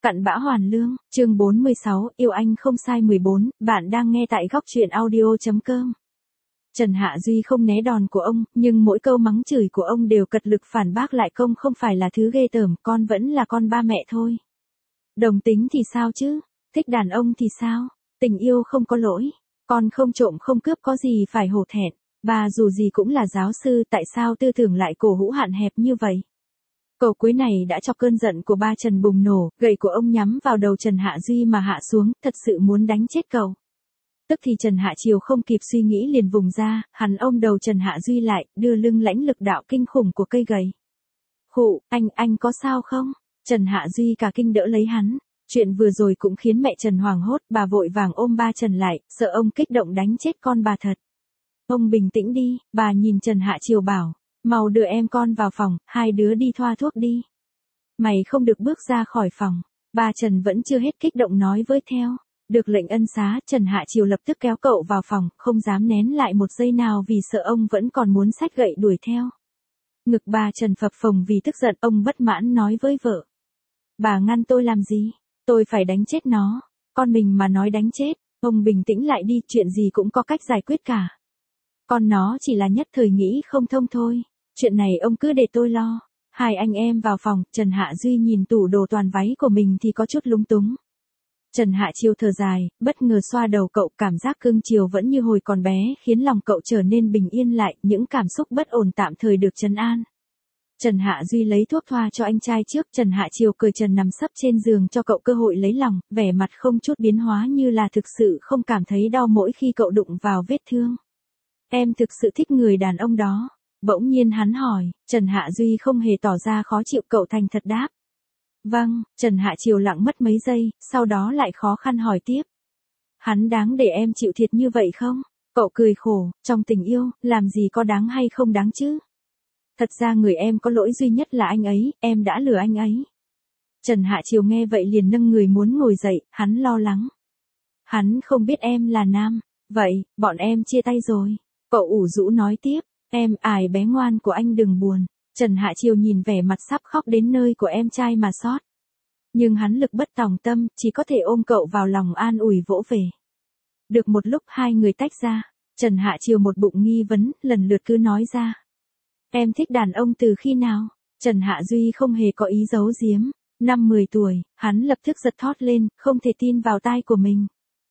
Cặn bã hoàn lương, chương 46, yêu anh không sai 14, bạn đang nghe tại góc truyện audio.com. Trần Hạ Duy không né đòn của ông, nhưng mỗi câu mắng chửi của ông đều cật lực phản bác lại công không phải là thứ ghê tởm, con vẫn là con ba mẹ thôi. Đồng tính thì sao chứ, thích đàn ông thì sao, tình yêu không có lỗi, con không trộm không cướp có gì phải hổ thẹn, bà dù gì cũng là giáo sư tại sao tư tưởng lại cổ hũ hạn hẹp như vậy. Câu cuối này đã cho cơn giận của ba Trần bùng nổ, gậy của ông nhắm vào đầu Trần Hạ Duy mà hạ xuống, thật sự muốn đánh chết cậu. Tức thì Trần Hạ Triều không kịp suy nghĩ liền vùng ra, hắn ôm đầu Trần Hạ Duy lại, đưa lưng lãnh lực đạo kinh khủng của cây gậy. Khụ, anh có sao không? Trần Hạ Duy cả kinh đỡ lấy hắn. Chuyện vừa rồi cũng khiến mẹ Trần hoảng hốt, bà vội vàng ôm ba Trần lại, sợ ông kích động đánh chết con bà thật. Ông bình tĩnh đi, bà nhìn Trần Hạ Triều bảo. Mau đưa em con vào phòng, hai đứa đi thoa thuốc đi. Mày không được bước ra khỏi phòng. Bà Trần vẫn chưa hết kích động nói với theo. Được lệnh ân xá, Trần Hạ Triều lập tức kéo cậu vào phòng, không dám nén lại một giây nào vì sợ ông vẫn còn muốn xách gậy đuổi theo. Ngực bà Trần phập phồng vì tức giận, ông bất mãn nói với vợ. Bà ngăn tôi làm gì? Tôi phải đánh chết nó. Con mình mà nói đánh chết, ông bình tĩnh lại đi, chuyện gì cũng có cách giải quyết cả. Con nó chỉ là nhất thời nghĩ không thông thôi. Chuyện này ông cứ để tôi lo. Hai anh em vào phòng, Trần Hạ Duy nhìn tủ đồ toàn váy của mình thì có chút lúng túng. Trần Hạ Triều thở dài, bất ngờ xoa đầu cậu, cảm giác cưng chiều vẫn như hồi còn bé, khiến lòng cậu trở nên bình yên lại, những cảm xúc bất ổn tạm thời được trấn an. Trần Hạ Duy lấy thuốc thoa cho anh trai trước, Trần Hạ Triều cởi trần nằm sấp trên giường cho cậu cơ hội lấy lòng, vẻ mặt không chút biến hóa như là thực sự không cảm thấy đau mỗi khi cậu đụng vào vết thương. Em thực sự thích người đàn ông đó. Bỗng nhiên hắn hỏi, Trần Hạ Duy không hề tỏ ra khó chịu, cậu thành thật đáp. Vâng, Trần Hạ Triều lặng mất mấy giây, sau đó lại khó khăn hỏi tiếp. Hắn đáng để em chịu thiệt như vậy không? Cậu cười khổ, trong tình yêu, làm gì có đáng hay không đáng chứ? Thật ra người em có lỗi duy nhất là anh ấy, em đã lừa anh ấy. Trần Hạ Triều nghe vậy liền nâng người muốn ngồi dậy, hắn lo lắng. Hắn không biết em là nam, vậy, bọn em chia tay rồi. Cậu ủ rũ nói tiếp. Em, ải bé ngoan của anh đừng buồn. Trần Hạ Triều nhìn vẻ mặt sắp khóc đến nơi của em trai mà xót. Nhưng hắn lực bất tòng tâm, chỉ có thể ôm cậu vào lòng an ủi vỗ về. Được một lúc hai người tách ra, Trần Hạ Triều một bụng nghi vấn, lần lượt cứ nói ra. Em thích đàn ông từ khi nào? Trần Hạ Duy không hề có ý giấu giếm. Năm 10 tuổi, hắn lập tức giật thót lên, không thể tin vào tai của mình.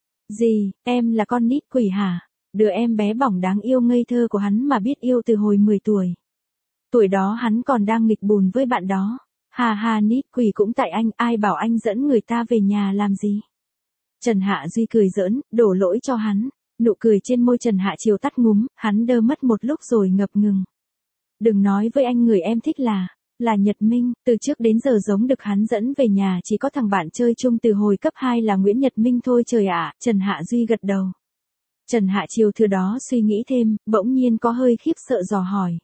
Gì, em là con nít quỷ hả? Đứa em bé bỏng đáng yêu ngây thơ của hắn mà biết yêu từ hồi 10 tuổi. Tuổi đó hắn còn đang nghịch bùn với bạn đó. Hà hà, nít quỷ cũng tại anh, ai bảo anh dẫn người ta về nhà làm gì. Trần Hạ Duy cười giỡn, đổ lỗi cho hắn. Nụ cười trên môi Trần Hạ Triều tắt ngúm, hắn đơ mất một lúc rồi ngập ngừng. Đừng nói với anh người em thích là Nhật Minh, từ trước đến giờ giống được hắn dẫn về nhà chỉ có thằng bạn chơi chung từ hồi cấp 2 là Nguyễn Nhật Minh thôi trời ạ. Trần Hạ Duy gật đầu. Trần Hạ Triều thừa đó suy nghĩ thêm, bỗng nhiên có hơi khiếp sợ dò hỏi.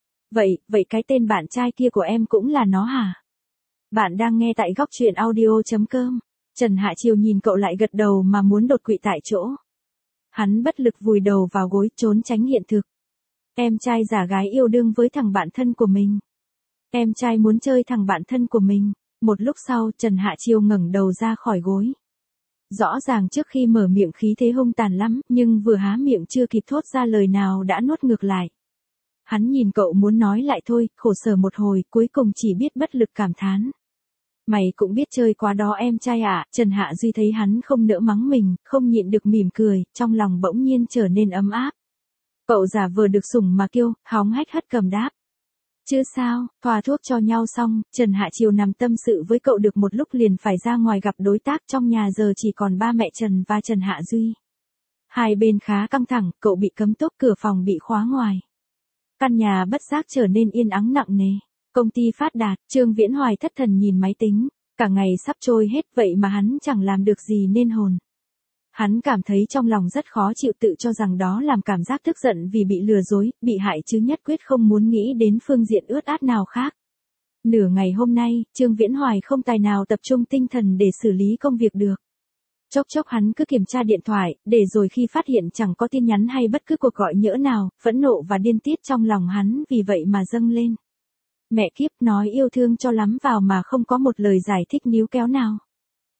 Vậy cái tên bạn trai kia của em cũng là nó hả? Bạn đang nghe tại góc truyện audio.com. Trần Hạ Triều nhìn cậu lại gật đầu mà muốn đột quỵ tại chỗ. Hắn bất lực vùi đầu vào gối trốn tránh hiện thực. Em trai giả gái yêu đương với thằng bạn thân của mình. Em trai muốn chơi thằng bạn thân của mình. Một lúc sau Trần Hạ Triều ngẩng đầu ra khỏi gối. Rõ ràng trước khi mở miệng khí thế hung tàn lắm, nhưng vừa há miệng chưa kịp thốt ra lời nào đã nuốt ngược lại. Hắn nhìn cậu muốn nói lại thôi, khổ sở một hồi, cuối cùng chỉ biết bất lực cảm thán. Mày cũng biết chơi quá đó em trai ạ. Trần Hạ Duy thấy hắn không nỡ mắng mình, không nhịn được mỉm cười, trong lòng bỗng nhiên trở nên ấm áp. Cậu giả vờ được sủng mà kêu, hóng hách hất cầm đáp. Chứ sao, thoa thuốc cho nhau xong, Trần Hạ Triều nằm tâm sự với cậu được một lúc liền phải ra ngoài gặp đối tác, trong nhà giờ chỉ còn ba mẹ Trần và Trần Hạ Duy. Hai bên khá căng thẳng, cậu bị cấm túc, cửa phòng bị khóa ngoài. Căn nhà bất giác trở nên yên ắng nặng nề. Công ty phát đạt, Trương Viễn Hoài thất thần nhìn máy tính, cả ngày sắp trôi hết vậy mà hắn chẳng làm được gì nên hồn. Hắn cảm thấy trong lòng rất khó chịu, tự cho rằng đó làm cảm giác tức giận vì bị lừa dối, bị hại chứ nhất quyết không muốn nghĩ đến phương diện ướt át nào khác. Nửa ngày hôm nay, Trương Viễn Hoài không tài nào tập trung tinh thần để xử lý công việc được. Chốc chốc hắn cứ kiểm tra điện thoại, để rồi khi phát hiện chẳng có tin nhắn hay bất cứ cuộc gọi nhỡ nào, phẫn nộ và điên tiết trong lòng hắn vì vậy mà dâng lên. Mẹ kiếp, nói yêu thương cho lắm vào mà không có một lời giải thích níu kéo nào.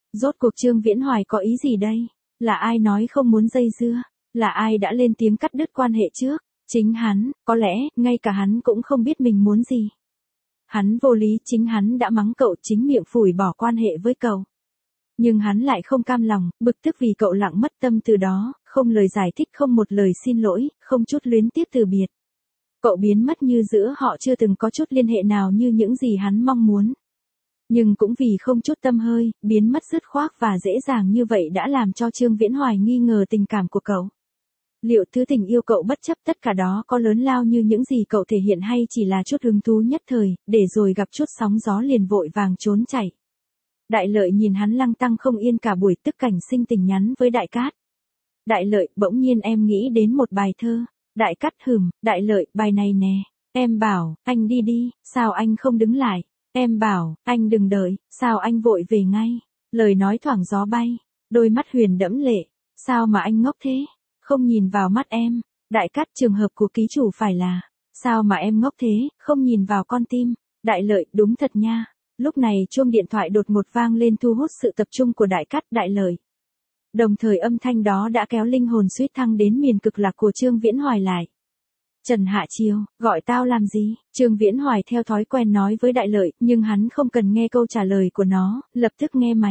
Rốt cuộc Trương Viễn Hoài có ý gì đây? Là ai nói không muốn dây dưa? Là ai đã lên tiếng cắt đứt quan hệ trước? Chính hắn, có lẽ, ngay cả hắn cũng không biết mình muốn gì. Hắn vô lý, chính hắn đã mắng cậu, chính miệng phủi bỏ quan hệ với cậu. Nhưng hắn lại không cam lòng, bực tức vì cậu lặng mất tâm từ đó, không lời giải thích, không một lời xin lỗi, không chút luyến tiếc từ biệt. Cậu biến mất như giữa họ chưa từng có chút liên hệ nào như những gì hắn mong muốn. Nhưng cũng vì không chút tâm hơi, biến mất dứt khoát và dễ dàng như vậy đã làm cho Trương Viễn Hoài nghi ngờ tình cảm của cậu. Liệu thứ tình yêu cậu bất chấp tất cả đó có lớn lao như những gì cậu thể hiện hay chỉ là chút hứng thú nhất thời, để rồi gặp chút sóng gió liền vội vàng trốn chạy. Đại Lợi nhìn hắn lăng tăng không yên cả buổi, tức cảnh sinh tình nhắn với Đại Cát. Đại Lợi, bỗng nhiên em nghĩ đến một bài thơ. Đại Cát hừm, Đại Lợi, bài này nè. Em bảo, anh đi đi, sao anh không đứng lại? Em bảo, anh đừng đợi, sao anh vội về ngay? Lời nói thoảng gió bay, đôi mắt huyền đẫm lệ, sao mà anh ngốc thế? Không nhìn vào mắt em. Đại Cát, trường hợp của ký chủ phải là, sao mà em ngốc thế, không nhìn vào con tim? Đại Lợi, đúng thật nha. Lúc này chuông điện thoại đột ngột vang lên thu hút sự tập trung của Đại Cát, Đại Lợi. Đồng thời âm thanh đó đã kéo linh hồn suýt thăng đến miền cực lạc của Trương Viễn Hoài lại. Trần Hạ Chiêu, gọi tao làm gì? Trương Viễn Hoài theo thói quen nói với Đại Lợi, nhưng hắn không cần nghe câu trả lời của nó, lập tức nghe máy.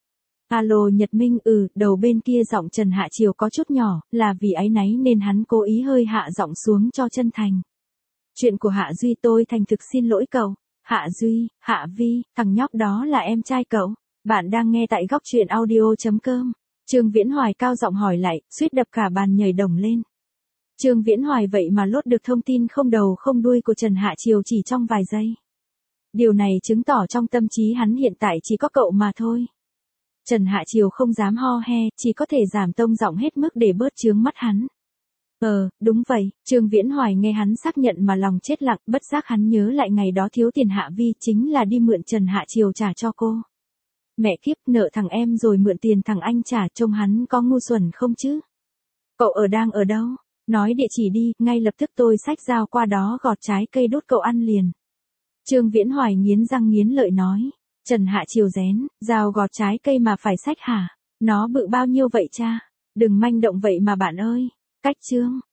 Alo Nhật Minh, đầu bên kia giọng Trần Hạ Chiêu có chút nhỏ, là vì áy náy nên hắn cố ý hơi hạ giọng xuống cho chân thành. Chuyện của Hạ Duy tôi thành thực xin lỗi cậu. Hạ Duy, Hạ Vi, thằng nhóc đó là em trai cậu. Bạn đang nghe tại góc truyện audio.com. Trương Viễn Hoài cao giọng hỏi lại, suýt đập cả bàn nhảy đồng lên. Trương Viễn Hoài vậy mà lốt được thông tin không đầu không đuôi của Trần Hạ Chiêu chỉ trong vài giây. Điều này chứng tỏ trong tâm trí hắn hiện tại chỉ có cậu mà thôi. Trần Hạ Chiêu không dám ho he, chỉ có thể giảm tông giọng hết mức để bớt chướng mắt hắn. Đúng vậy, Trương Viễn Hoài nghe hắn xác nhận mà lòng chết lặng, bất giác hắn nhớ lại ngày đó thiếu tiền Hạ Vi chính là đi mượn Trần Hạ Chiêu trả cho cô. Mẹ kiếp, nợ thằng em rồi mượn tiền thằng anh trả, trông hắn có ngu xuẩn không chứ? Cậu đang ở đâu? Nói địa chỉ đi, ngay lập tức tôi xách dao qua đó gọt trái cây đốt cậu ăn liền. Trương Viễn Hoài nghiến răng nghiến lợi nói. Trần Hạ Chiêu rén, dao gọt trái cây mà phải xách hả? Nó bự bao nhiêu vậy cha? Đừng manh động vậy mà bạn ơi. Cách Trương